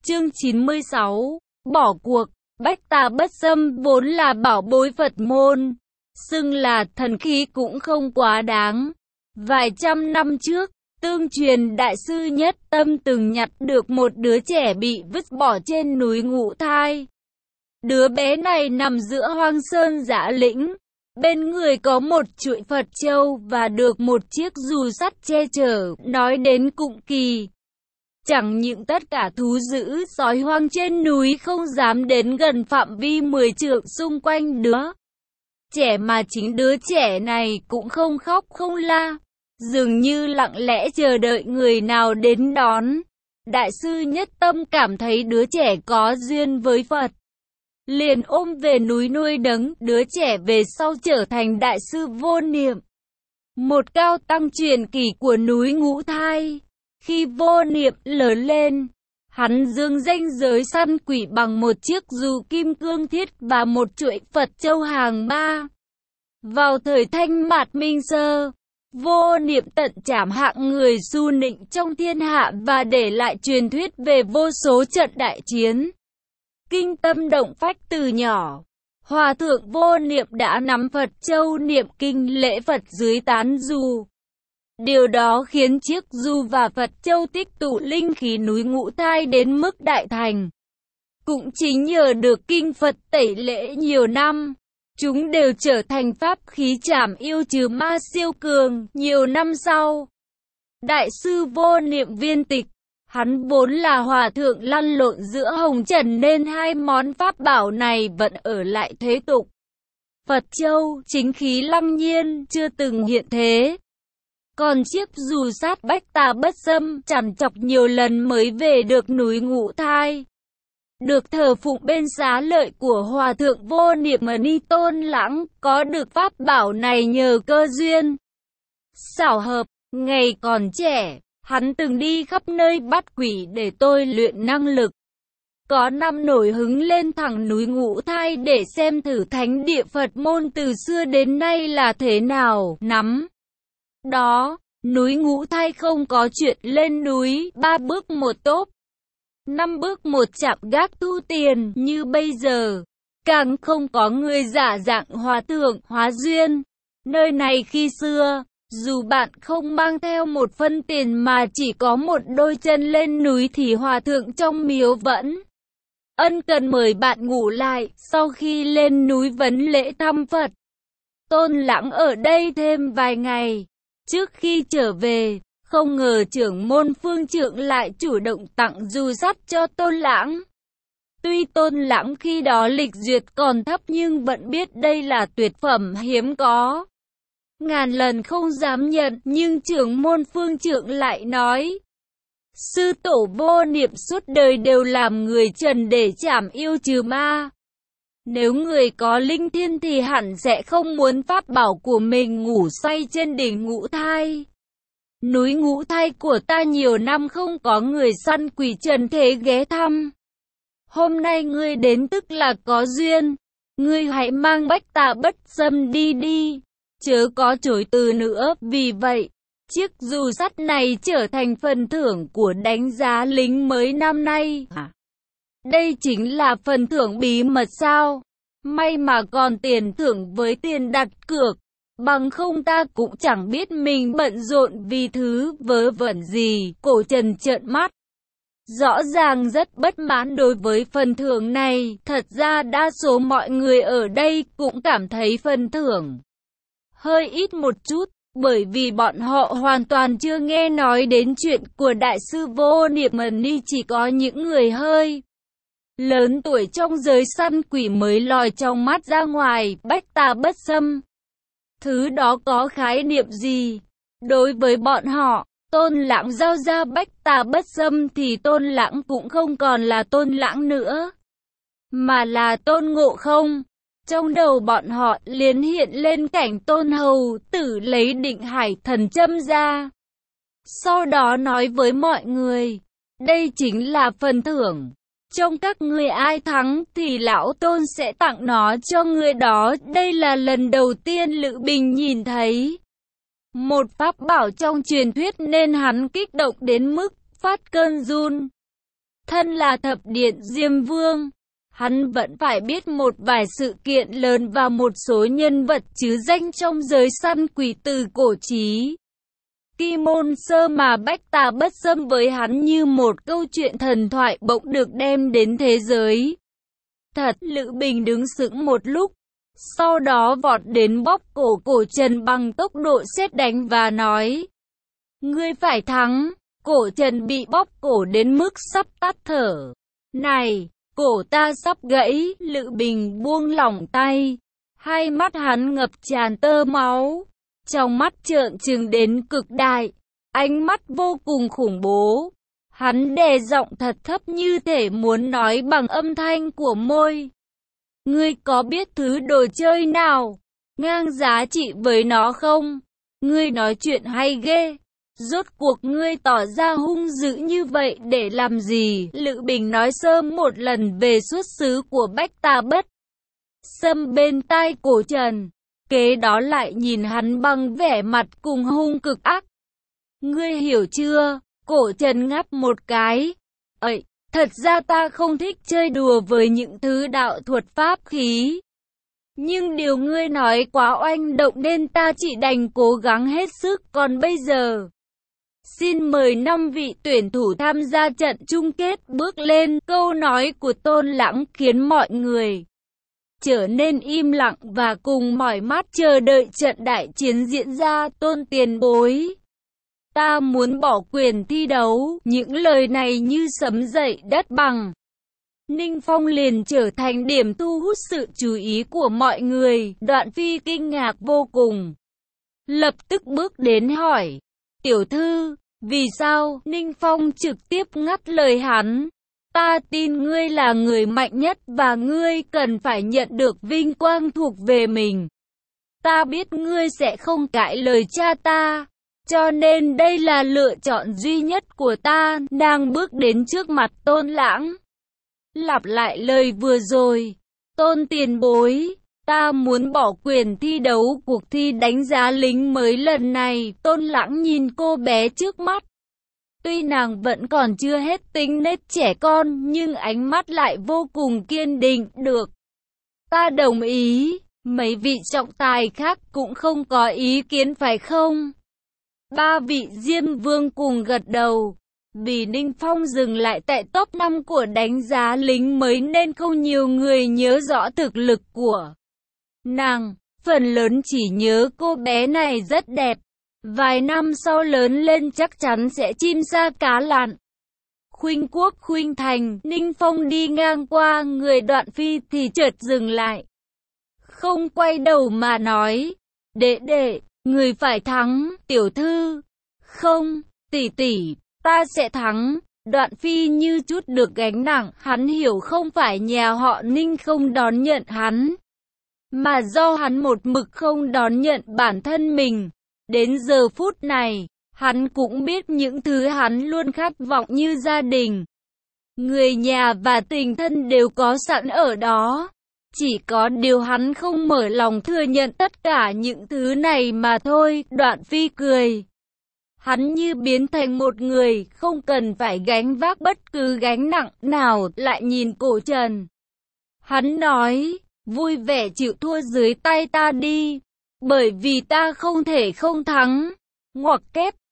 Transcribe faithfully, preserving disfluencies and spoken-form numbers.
Chương chín mươi sáu. Bỏ cuộc. Bách Tà Bất Xâm vốn là bảo bối Phật môn, xưng là thần khí cũng không quá đáng. Vài trăm năm trước, Tương Truyền Đại sư Nhất Tâm từng nhặt được một đứa trẻ bị vứt bỏ trên núi Ngũ Thai. Đứa bé này nằm giữa hoang sơn dã lĩnh, bên người có một chuỗi Phật châu và được một chiếc dù sắt che chở. Nói đến cũng kỳ, chẳng những tất cả thú dữ sói hoang trên núi không dám đến gần phạm vi mười trượng xung quanh đứa trẻ, mà chính đứa trẻ này cũng không khóc không la, dường như lặng lẽ chờ đợi người nào đến đón. Đại sư Nhất Tâm cảm thấy đứa trẻ có duyên với Phật, liền ôm về núi nuôi nấng. Đứa trẻ về sau trở thành Đại sư Vô Niệm, một cao tăng truyền kỳ của núi Ngũ Thai. Khi Vô Niệm lớn lên, hắn dương danh giới săn quỷ bằng một chiếc dù kim cương thiết và một chuỗi Phật châu hàng ma. Vào thời Thanh Mạt Minh Sơ, Vô Niệm tận trảm hạng người su nịnh trong thiên hạ và để lại truyền thuyết về vô số trận đại chiến kinh tâm động phách. Từ nhỏ, Hòa thượng Vô Niệm đã nắm Phật châu niệm kinh lễ Phật dưới tán dù. Điều đó khiến chiếc dù và Phật châu tích tụ linh khí núi Ngũ Thai đến mức đại thành. Cũng chính nhờ được kinh Phật tẩy lễ nhiều năm, chúng đều trở thành pháp khí trảm yêu trừ ma siêu cường. Nhiều năm sau, Đại sư Vô Niệm viên tịch, hắn vốn là hòa thượng lăn lộn giữa hồng trần nên hai món pháp bảo này vẫn ở lại thế tục. Phật châu, chính khí lăng nhiên, chưa từng hiện thế. Còn chiếc dù sát Bách Tà Bất Xâm trằn trọc nhiều lần mới về được núi Ngũ Thai, được thờ phụng bên xá lợi của Hòa thượng Vô Niệm Ni Tôn Lãng. Có được pháp bảo này nhờ cơ duyên xảo hợp. Ngày còn trẻ, hắn từng đi khắp nơi bắt quỷ để tôi luyện năng lực. Có năm nổi hứng lên thẳng núi Ngũ Thai để xem thử thánh địa Phật môn từ xưa đến nay là thế nào. Nắm đó, núi Ngũ Thai không có chuyện lên núi ba bước một tốp, năm bước một chạm gác thu tiền như bây giờ. Càng không có người giả dạng hòa thượng hóa duyên. Nơi này khi xưa, dù bạn không mang theo một phân tiền mà chỉ có một đôi chân lên núi thì hòa thượng trong miếu vẫn ân cần mời bạn ngủ lại sau khi lên núi vấn lễ thăm Phật. Tôn Lãng ở đây thêm vài ngày. Trước khi trở về, không ngờ trưởng môn Phương Trượng lại chủ động tặng dù sắt cho Tôn Lãng. Tuy Tôn Lãng khi đó lịch duyệt còn thấp nhưng vẫn biết đây là tuyệt phẩm hiếm có, ngàn lần không dám nhận. Nhưng trưởng môn Phương Trượng lại nói, sư tổ Vô Niệm suốt đời đều làm người trần để trảm yêu trừ ma. Nếu người có linh thiên thì hẳn sẽ không muốn pháp bảo của mình ngủ say trên đỉnh Ngũ Thai. Núi Ngũ Thai của ta nhiều năm không có người săn quỷ trần thế ghé thăm. Hôm nay ngươi đến tức là có duyên. Ngươi hãy mang Bách Tà Bất Xâm đi đi, chớ có chối từ nữa. Vì vậy, chiếc dù sắt này trở thành phần thưởng của đánh giá lính mới năm nay. À, đây chính là phần thưởng bí mật sao? May mà còn tiền thưởng với tiền đặt cược, bằng không ta cũng chẳng biết mình bận rộn vì thứ vớ vẩn gì. Cổ Trần trợn mắt, rõ ràng rất bất mãn đối với phần thưởng này. Thật ra đa số mọi người ở đây cũng cảm thấy phần thưởng hơi ít một chút, bởi vì bọn họ hoàn toàn chưa nghe nói đến chuyện của Đại sư Vô Niệm Ni. Chỉ có những người hơi lớn tuổi trong giới săn quỷ mới lòi trong mắt ra ngoài. Bách Tà Bất Xâm, thứ đó có khái niệm gì? Đối với bọn họ, Tôn Lãng giao ra Bách Tà Bất Xâm thì Tôn Lãng cũng không còn là Tôn Lãng nữa, mà là Tôn Ngộ Không. Trong đầu bọn họ liền hiện lên cảnh Tôn Hầu Tử lấy Định Hải Thần Châm ra, sau đó nói với mọi người, đây chính là phần thưởng. Trong các người ai thắng thì lão Tôn sẽ tặng nó cho người đó. Đây là lần đầu tiên Lữ Bình nhìn thấy một pháp bảo trong truyền thuyết nên hắn kích động đến mức phát cơn run. Thân là thập điện Diêm Vương, hắn vẫn phải biết một vài sự kiện lớn và một số nhân vật chứ danh trong giới săn quỷ từ cổ chí. Kim môn sơ mà bách tà bất xâm với hắn như một câu chuyện thần thoại bỗng được đem đến thế giới. Thật, Lữ Bình đứng sững một lúc, sau đó vọt đến bóp cổ Cổ Trần bằng tốc độ sét đánh và nói: Ngươi phải thắng. Cổ Trần bị bóp cổ đến mức sắp tắt thở. Này, cổ ta sắp gãy. Lữ Bình buông lỏng tay, hai mắt hắn ngập tràn tơ máu, trong mắt trợn trừng đến cực đại, ánh mắt vô cùng khủng bố. Hắn đè giọng thật thấp như thể muốn nói bằng âm thanh của môi. Ngươi có biết thứ đồ chơi nào ngang giá trị với nó không? Ngươi nói chuyện hay ghê. Rốt cuộc ngươi tỏ ra hung dữ như vậy để làm gì? Lữ Bình nói sơ một lần về xuất xứ của bách tà bất xâm bên tai Cổ Trần, kế đó lại nhìn hắn bằng vẻ mặt cùng hung cực ác. Ngươi hiểu chưa? Cổ Trần ngáp một cái. Ây, thật ra ta không thích chơi đùa với những thứ đạo thuật pháp khí. Nhưng điều ngươi nói quá oanh động nên ta chỉ đành cố gắng hết sức. Còn bây giờ, xin mời năm vị tuyển thủ tham gia trận chung kết bước lên. Câu nói của Tôn Lãng khiến mọi người trở nên im lặng và cùng mỏi mắt chờ đợi trận đại chiến diễn ra. Tôn tiền bối, ta muốn bỏ quyền thi đấu. Những lời này như sấm dậy đất bằng. Ninh Phong liền trở thành điểm thu hút sự chú ý của mọi người. Đoạn Phi kinh ngạc vô cùng, lập tức bước đến hỏi: Tiểu thư, vì sao? Ninh Phong trực tiếp ngắt lời hắn: Ta tin ngươi là người mạnh nhất và ngươi cần phải nhận được vinh quang thuộc về mình. Ta biết ngươi sẽ không cãi lời cha ta, cho nên đây là lựa chọn duy nhất của ta. Nàng bước đến trước mặt Tôn Lãng, lặp lại lời vừa rồi. Tôn tiền bối, ta muốn bỏ quyền thi đấu cuộc thi đánh giá lính mới lần này. Tôn Lãng nhìn cô bé trước mắt. Tuy nàng vẫn còn chưa hết tính nết trẻ con, nhưng ánh mắt lại vô cùng kiên định. Được, ta đồng ý. Mấy vị trọng tài khác cũng không có ý kiến phải không? Ba vị Diêm Vương cùng gật đầu. Vì Ninh Phong dừng lại tại top năm của đánh giá lính mới nên không nhiều người nhớ rõ thực lực của nàng. Phần lớn chỉ nhớ cô bé này rất đẹp, vài năm sau lớn lên chắc chắn sẽ chim sa cá lặn. Khuynh Quốc Khuynh Thành, Ninh Phong đi ngang qua người Đoạn Phi thì chợt dừng lại, không quay đầu mà nói: Đệ đệ, người phải thắng. Tiểu thư, không, tỷ tỷ, ta sẽ thắng. Đoạn Phi như chút được gánh nặng, hắn hiểu không phải nhà họ Ninh không đón nhận hắn, mà do hắn một mực không đón nhận bản thân mình. Đến giờ phút này, hắn cũng biết những thứ hắn luôn khát vọng như gia đình, người nhà và tình thân đều có sẵn ở đó. Chỉ có điều hắn không mở lòng thừa nhận tất cả những thứ này mà thôi. Đoạn Phi cười. Hắn như biến thành một người không cần phải gánh vác bất cứ gánh nặng nào. Lại nhìn Cổ Trần, hắn nói: Vui vẻ chịu thua dưới tay ta đi, bởi vì ta không thể không thắng. Ngoặc kép,